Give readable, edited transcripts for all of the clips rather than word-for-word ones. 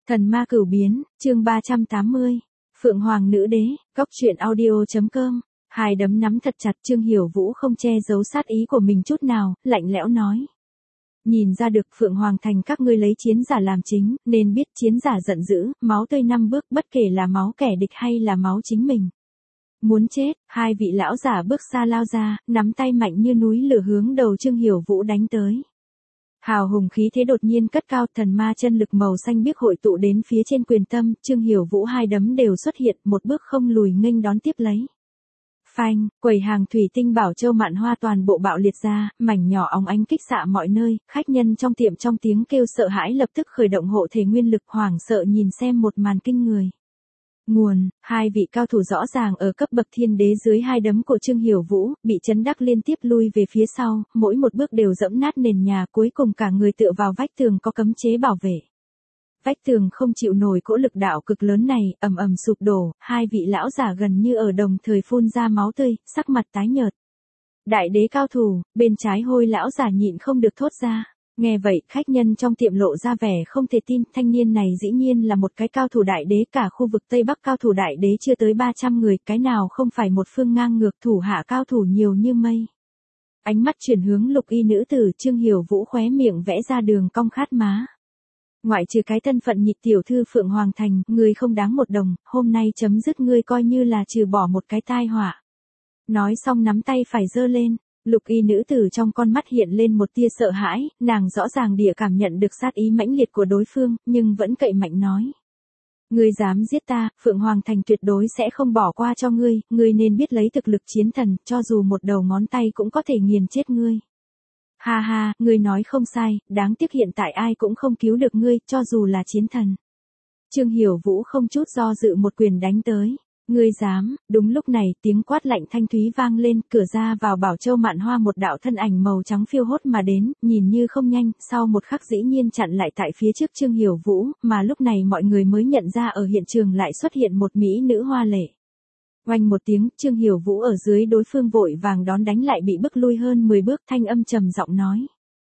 Thần ma cửu biến, chương 380. Phượng Hoàng Nữ Đế, góc truyện audio.com. Hai đấm nắm thật chặt, Trương Hiểu Vũ không che giấu sát ý của mình chút nào, lạnh lẽo nói. Nhìn ra được Phượng Hoàng Thành các ngươi lấy chiến giả làm chính, nên biết chiến giả giận dữ, máu tươi 5 bước bất kể là máu kẻ địch hay là máu chính mình. Muốn chết, hai vị lão giả bước xa lao ra, nắm tay mạnh như núi lửa hướng đầu Trương Hiểu Vũ đánh tới. Hào hùng khí thế đột nhiên cất cao, thần ma chân lực màu xanh biếc hội tụ đến phía trên quyền tâm, Trương Hiểu Vũ hai đấm đều xuất hiện, một bước không lùi nghênh đón tiếp lấy. Phanh, quầy hàng thủy tinh bảo châu mạn hoa toàn bộ bạo liệt ra, mảnh nhỏ óng ánh kích xạ mọi nơi, khách nhân trong tiệm trong tiếng kêu sợ hãi lập tức khởi động hộ thể nguyên lực, hoảng sợ nhìn xem một màn kinh người. Nguồn, hai vị cao thủ rõ ràng ở cấp bậc thiên đế dưới hai đấm của Trương Hiểu Vũ, bị chấn đắc liên tiếp lui về phía sau, mỗi một bước đều dẫm nát nền nhà, cuối cùng cả người tựa vào vách tường có cấm chế bảo vệ. Vách tường không chịu nổi cỗ lực đạo cực lớn này, ầm ầm sụp đổ, hai vị lão giả gần như ở đồng thời phun ra máu tươi, sắc mặt tái nhợt. Đại đế cao thủ, bên trái hôi lão giả nhịn không được thốt ra. Nghe vậy, khách nhân trong tiệm lộ ra vẻ không thể tin, thanh niên này dĩ nhiên là một cái cao thủ đại đế, cả khu vực Tây Bắc cao thủ đại đế chưa tới 300 người, cái nào không phải một phương ngang ngược, thủ hạ cao thủ nhiều như mây. Ánh mắt chuyển hướng lục y nữ tử, Trương Hiểu Vũ khóe miệng vẽ ra đường cong khát má. Ngoại trừ cái thân phận nhị tiểu thư Phượng Hoàng Thành, ngươi không đáng một đồng, hôm nay chấm dứt ngươi coi như là trừ bỏ một cái tai họa. Nói xong nắm tay phải giơ lên. Lục y nữ tử trong con mắt hiện lên một tia sợ hãi, nàng rõ ràng địa cảm nhận được sát ý mãnh liệt của đối phương, nhưng vẫn cậy mạnh nói. Ngươi dám giết ta, Phượng Hoàng Thành tuyệt đối sẽ không bỏ qua cho ngươi, ngươi nên biết lấy thực lực chiến thần, cho dù một đầu ngón tay cũng có thể nghiền chết ngươi. Ha ha, ngươi nói không sai, đáng tiếc hiện tại ai cũng không cứu được ngươi, cho dù là chiến thần. Trương Hiểu Vũ không chút do dự một quyền đánh tới. Ngươi dám, đúng lúc này tiếng quát lạnh thanh thúy vang lên, cửa ra vào bảo châu mạn hoa một đạo thân ảnh màu trắng phiêu hốt mà đến, nhìn như không nhanh, sau một khắc dĩ nhiên chặn lại tại phía trước Trương Hiểu Vũ, mà lúc này mọi người mới nhận ra ở hiện trường lại xuất hiện một mỹ nữ hoa lệ. Oanh một tiếng, Trương Hiểu Vũ ở dưới đối phương vội vàng đón đánh lại bị bức lui hơn 10 bước, thanh âm trầm giọng nói.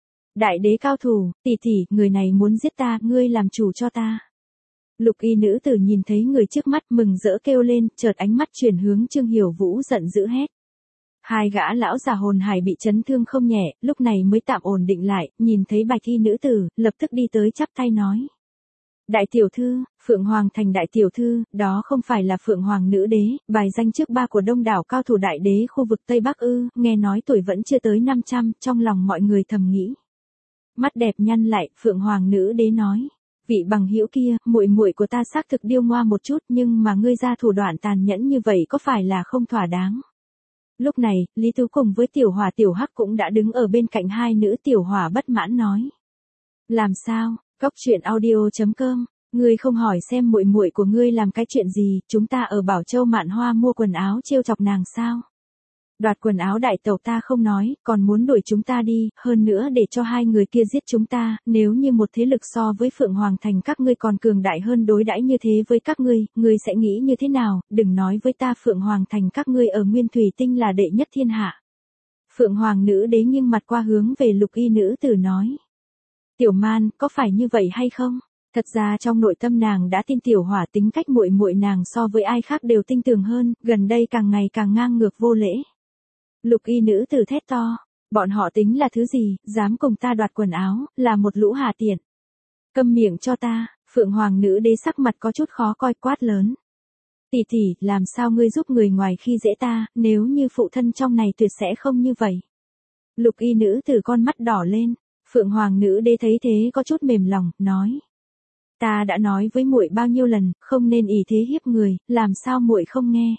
Đại đế cao thủ, tỷ tỷ, người này muốn giết ta, ngươi làm chủ cho ta. Lục y nữ tử nhìn thấy người trước mắt mừng rỡ kêu lên, chợt ánh mắt chuyển hướng Trương Hiểu Vũ giận dữ hét. Hai gã lão già hồn hải bị chấn thương không nhẹ, lúc này mới tạm ổn định lại, nhìn thấy bạch y nữ tử, lập tức đi tới chắp tay nói. Đại tiểu thư, Phượng Hoàng Thành đại tiểu thư, đó không phải là Phượng Hoàng Nữ Đế, bài danh trước ba của đông đảo cao thủ đại đế khu vực Tây Bắc ư, nghe nói tuổi vẫn chưa tới 500, trong lòng mọi người thầm nghĩ. Mắt đẹp nhăn lại, Phượng Hoàng Nữ Đế nói. Vị bằng hữu kia, muội muội của ta xác thực điêu ngoa một chút, nhưng mà ngươi ra thủ đoạn tàn nhẫn như vậy có phải là không thỏa đáng. Lúc này, Lý Tú cùng với tiểu hỏa tiểu hắc cũng đã đứng ở bên cạnh hai nữ, tiểu hỏa bất mãn nói. Làm sao, góc truyện audio.com, ngươi không hỏi xem muội muội của ngươi làm cái chuyện gì, chúng ta ở Bảo Châu Mạn Hoa mua quần áo trêu chọc nàng sao? Đoạt quần áo đại tẩu ta không nói, còn muốn đuổi chúng ta đi, hơn nữa để cho hai người kia giết chúng ta, nếu như một thế lực so với Phượng Hoàng Thành các ngươi còn cường đại hơn đối đãi như thế với các ngươi sẽ nghĩ như thế nào, đừng nói với ta Phượng Hoàng Thành các ngươi ở Nguyên Thủy Tinh là đệ nhất thiên hạ. Phượng Hoàng Nữ Đế nghiêng mặt qua hướng về lục y nữ tử nói. Tiểu man, có phải như vậy hay không? Thật ra trong nội tâm nàng đã tin tiểu hỏa tính cách muội muội nàng so với ai khác đều tinh tường hơn, gần đây càng ngày càng ngang ngược vô lễ. Lục y nữ tử thét to, bọn họ tính là thứ gì, dám cùng ta đoạt quần áo, là một lũ hà tiện. Câm miệng cho ta, Phượng Hoàng Nữ Đế sắc mặt có chút khó coi, quát lớn. Tỷ tỷ, làm sao ngươi giúp người ngoài khi dễ ta, nếu như phụ thân trong này tuyệt sẽ không như vậy. Lục y nữ tử con mắt đỏ lên, Phượng Hoàng Nữ Đế thấy thế có chút mềm lòng, nói. Ta đã nói với muội bao nhiêu lần, không nên ỷ thế hiếp người, làm sao muội không nghe.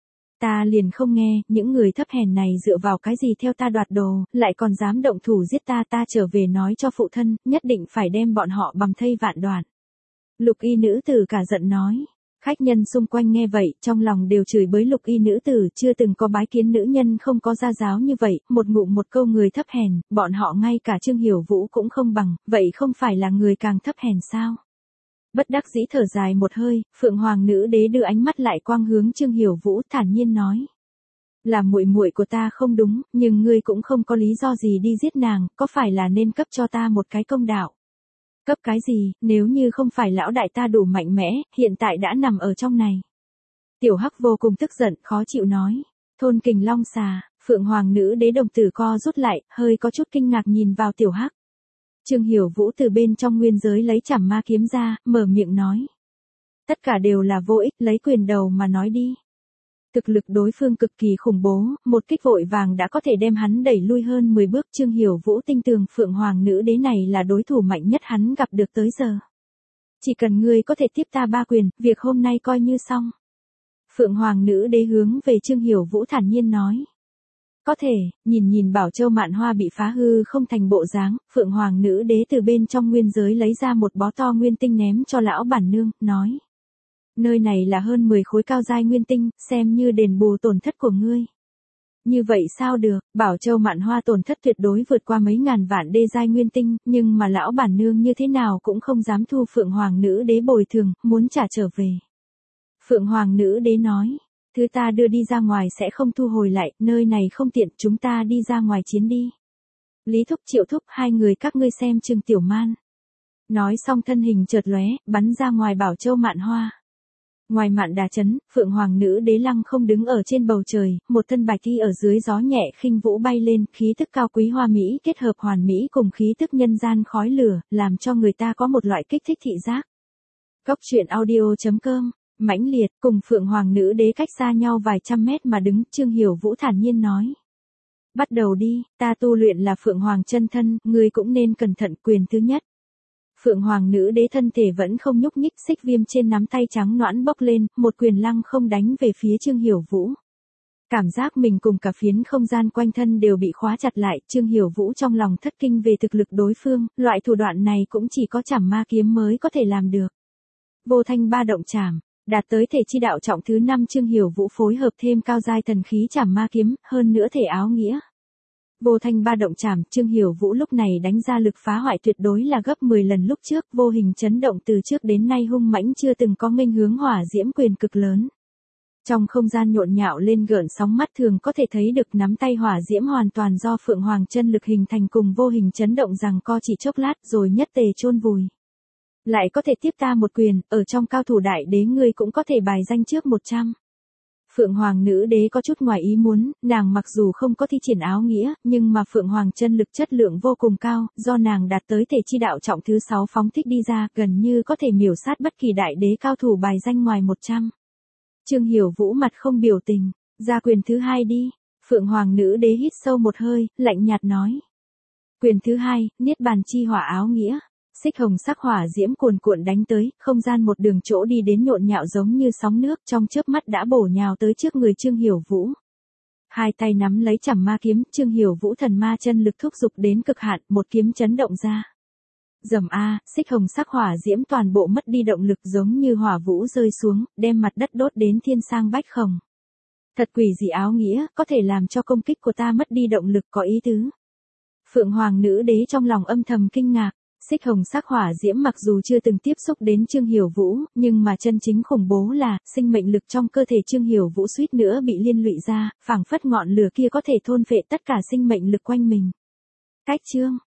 Ta liền không nghe, những người thấp hèn này dựa vào cái gì theo ta đoạt đồ, lại còn dám động thủ giết ta, ta trở về nói cho phụ thân, nhất định phải đem bọn họ bầm thây vạn đoạn. Lục y nữ tử cả giận nói. Khách nhân xung quanh nghe vậy, trong lòng đều chửi bới lục y nữ tử, chưa từng có bái kiến nữ nhân không có gia giáo như vậy, một ngụm một câu người thấp hèn, bọn họ ngay cả Trương Hiểu Vũ cũng không bằng, vậy không phải là người càng thấp hèn sao? Bất đắc dĩ thở dài một hơi, Phượng Hoàng Nữ Đế đưa ánh mắt lại quang hướng Trương Hiểu Vũ, thản nhiên nói. Là muội muội của ta không đúng, nhưng ngươi cũng không có lý do gì đi giết nàng, có phải là nên cấp cho ta một cái công đạo. Cấp cái gì, nếu như không phải lão đại ta đủ mạnh mẽ, hiện tại đã nằm ở trong này. Tiểu Hắc vô cùng tức giận, khó chịu nói. Thôn Kình Long xà, Phượng Hoàng nữ đế đồng tử co rút lại, hơi có chút kinh ngạc nhìn vào Tiểu Hắc. Trương Hiểu Vũ từ bên trong nguyên giới lấy chảm ma kiếm ra, mở miệng nói. Tất cả đều là vô ích, lấy quyền đầu mà nói đi. Thực lực đối phương cực kỳ khủng bố, một kích vội vàng đã có thể đem hắn đẩy lui hơn 10 bước. Trương Hiểu Vũ tin tưởng Phượng Hoàng nữ đế này là đối thủ mạnh nhất hắn gặp được tới giờ. Chỉ cần ngươi có thể tiếp ta 3 quyền, việc hôm nay coi như xong. Phượng Hoàng nữ đế hướng về Trương Hiểu Vũ thản nhiên nói. Có thể, nhìn Bảo Châu Mạn Hoa bị phá hư không thành bộ dáng, Phượng Hoàng nữ đế từ bên trong nguyên giới lấy ra một bó to nguyên tinh ném cho lão bản nương, nói. Nơi này là hơn 10 khối cao giai nguyên tinh, xem như đền bù tổn thất của ngươi. Như vậy sao được, Bảo Châu Mạn Hoa tổn thất tuyệt đối vượt qua mấy ngàn vạn đê giai nguyên tinh, nhưng mà lão bản nương như thế nào cũng không dám thu Phượng Hoàng nữ đế bồi thường, muốn trả trở về. Phượng Hoàng nữ đế nói, thứ ta đưa đi ra ngoài sẽ không thu hồi lại, nơi này không tiện, chúng ta đi ra ngoài chiến đi. Lý Thúc Triệu Thúc, hai người các ngươi xem Trương Tiểu Man. Nói xong thân hình chợt lóe, bắn ra ngoài Bảo Châu Mạn Hoa. Ngoài Mạn Đà trấn, Phượng Hoàng nữ đế lăng không đứng ở trên bầu trời, một thân bạch y ở dưới gió nhẹ khinh vũ bay lên, khí tức cao quý hoa mỹ kết hợp hoàn mỹ cùng khí tức nhân gian khói lửa, làm cho người ta có một loại kích thích thị giác. Cốc truyện audio.com, mãnh liệt, cùng Phượng Hoàng nữ đế cách xa nhau vài trăm mét mà đứng, Trương Hiểu Vũ thản nhiên nói. Bắt đầu đi, ta tu luyện là Phượng Hoàng chân thân, ngươi cũng nên cẩn thận. Quyền thứ nhất. Phượng Hoàng nữ đế thân thể vẫn không nhúc nhích, xích viêm trên nắm tay trắng nõn bốc lên, một quyền lăng không đánh về phía Trương Hiểu Vũ. Cảm giác mình cùng cả phiến không gian quanh thân đều bị khóa chặt lại, Trương Hiểu Vũ trong lòng thất kinh về thực lực đối phương, loại thủ đoạn này cũng chỉ có chảm ma kiếm mới có thể làm được. Vô thanh ba động chảm, đạt tới thể chi đạo trọng thứ 5. Trương Hiểu Vũ phối hợp thêm cao giai thần khí chảm ma kiếm, hơn nữa thể áo nghĩa. Vô thanh ba động chảm, Trương Hiểu Vũ lúc này đánh ra lực phá hoại tuyệt đối là gấp 10 lần lúc trước, vô hình chấn động từ trước đến nay hung mãnh chưa từng có nghênh hướng hỏa diễm quyền cực lớn. Trong không gian nhộn nhạo lên gợn sóng, mắt thường có thể thấy được nắm tay hỏa diễm hoàn toàn do Phượng Hoàng chân lực hình thành cùng vô hình chấn động rằng co chỉ chốc lát rồi nhất tề chôn vùi. Lại có thể tiếp ta một quyền, ở trong cao thủ đại đế ngươi cũng có thể bài danh trước 100. Phượng Hoàng nữ đế có chút ngoài ý muốn, nàng mặc dù không có thi triển áo nghĩa, nhưng mà Phượng Hoàng chân lực chất lượng vô cùng cao, do nàng đạt tới thể chi đạo trọng thứ 6 phóng thích đi ra, gần như có thể miểu sát bất kỳ đại đế cao thủ bài danh ngoài 100. Trương Hiểu Vũ mặt không biểu tình, ra quyền thứ 2 đi. Phượng Hoàng nữ đế hít sâu một hơi, lạnh nhạt nói. Quyền thứ 2, Niết Bàn chi hỏa áo nghĩa. Xích hồng sắc hỏa diễm cuồn cuộn đánh tới, không gian một đường chỗ đi đến nhộn nhạo giống như sóng nước, trong chớp mắt đã bổ nhào tới trước người Trương Hiểu Vũ. Hai tay nắm lấy chảm ma kiếm, Trương Hiểu Vũ thần ma chân lực thúc giục đến cực hạn, một kiếm chấn động ra. Rầm a, xích hồng sắc hỏa diễm toàn bộ mất đi động lực giống như hỏa vũ rơi xuống, đem mặt đất đốt đến thiên sang bách khổng. Thật quỷ dị áo nghĩa, có thể làm cho công kích của ta mất đi động lực, có ý tứ. Phượng Hoàng nữ đế trong lòng âm thầm kinh ngạc. Xích hồng sắc hỏa diễm mặc dù chưa từng tiếp xúc đến Trương Hiểu Vũ, nhưng mà chân chính khủng bố là, sinh mệnh lực trong cơ thể Trương Hiểu Vũ suýt nữa bị liên lụy ra, phảng phất ngọn lửa kia có thể thôn phệ tất cả sinh mệnh lực quanh mình. Cách chương,